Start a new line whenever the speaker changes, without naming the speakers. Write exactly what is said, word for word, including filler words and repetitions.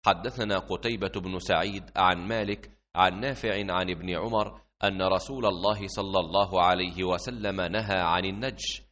حدثنا قتيبة بن سعيد عن مالك عن نافع عن ابن عمر أن رسول الله صلى الله عليه وسلم نهى عن النجش